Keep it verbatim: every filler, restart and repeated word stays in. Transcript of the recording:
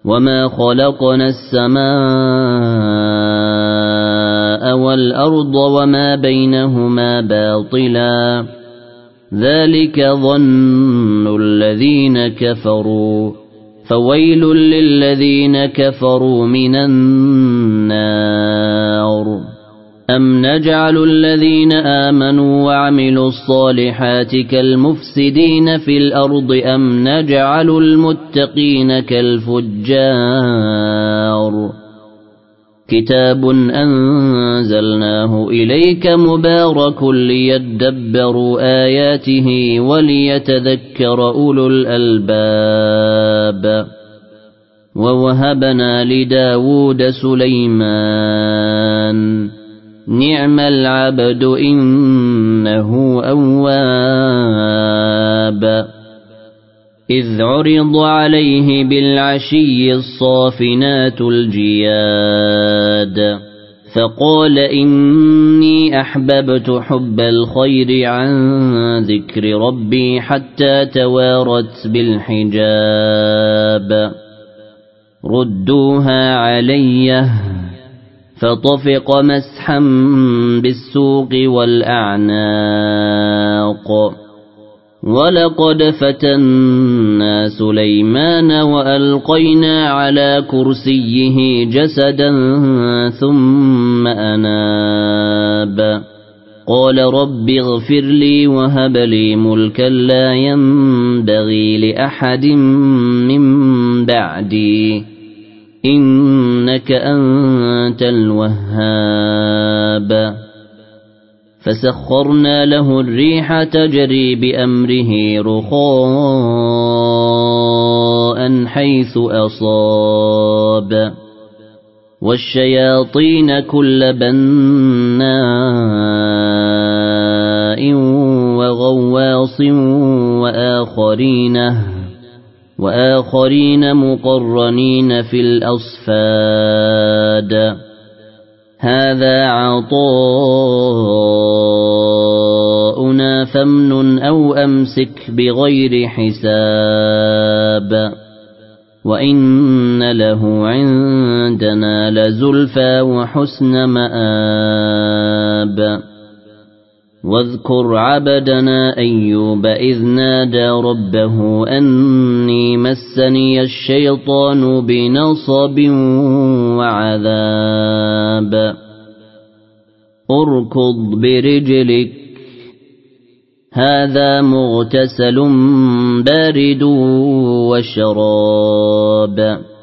وما خلقنا السماء والأرض وما بينهما باطلا ذلك ظن الذين كفروا فويل للذين كفروا من النار أم نجعل الذين آمنوا وعملوا الصالحات كالمفسدين في الأرض أم نجعل المتقين كالفجار كتاب أنزلناه إليك مبارك ليدبروا آياته وليتذكر أولو الألباب ووهبنا لداود سليمان نعم العبد إنه أواب إذ عرض عليه بالعشي الصافنات الجياد فقال إني أحببت حب الخير عن ذكر ربي حتى توارت بالحجاب ردوها علي فطفق مسحا بالسوق والأعناق ولقد فتنا سليمان وألقينا على كرسيه جسدا ثم أناب قال رب اغفر لي وهب لي ملكا لا ينبغي لأحد من بعدي إنك أنت الوهاب فسخرنا له الريح تجري بأمره رخاء حيث أصاب والشياطين كل بناء وغواص وآخرين وآخرين مقرنين في الأصفاد هذا عطاؤنا فامنن أو أمسك بغير حساب وإن له عندنا لزلفى وحسن مآب واذكر عبدنا أيوب إذ نادى ربه أني مسني الشيطان بنصب وعذاب اركض برجلك هذا مغتسل بارد وشراب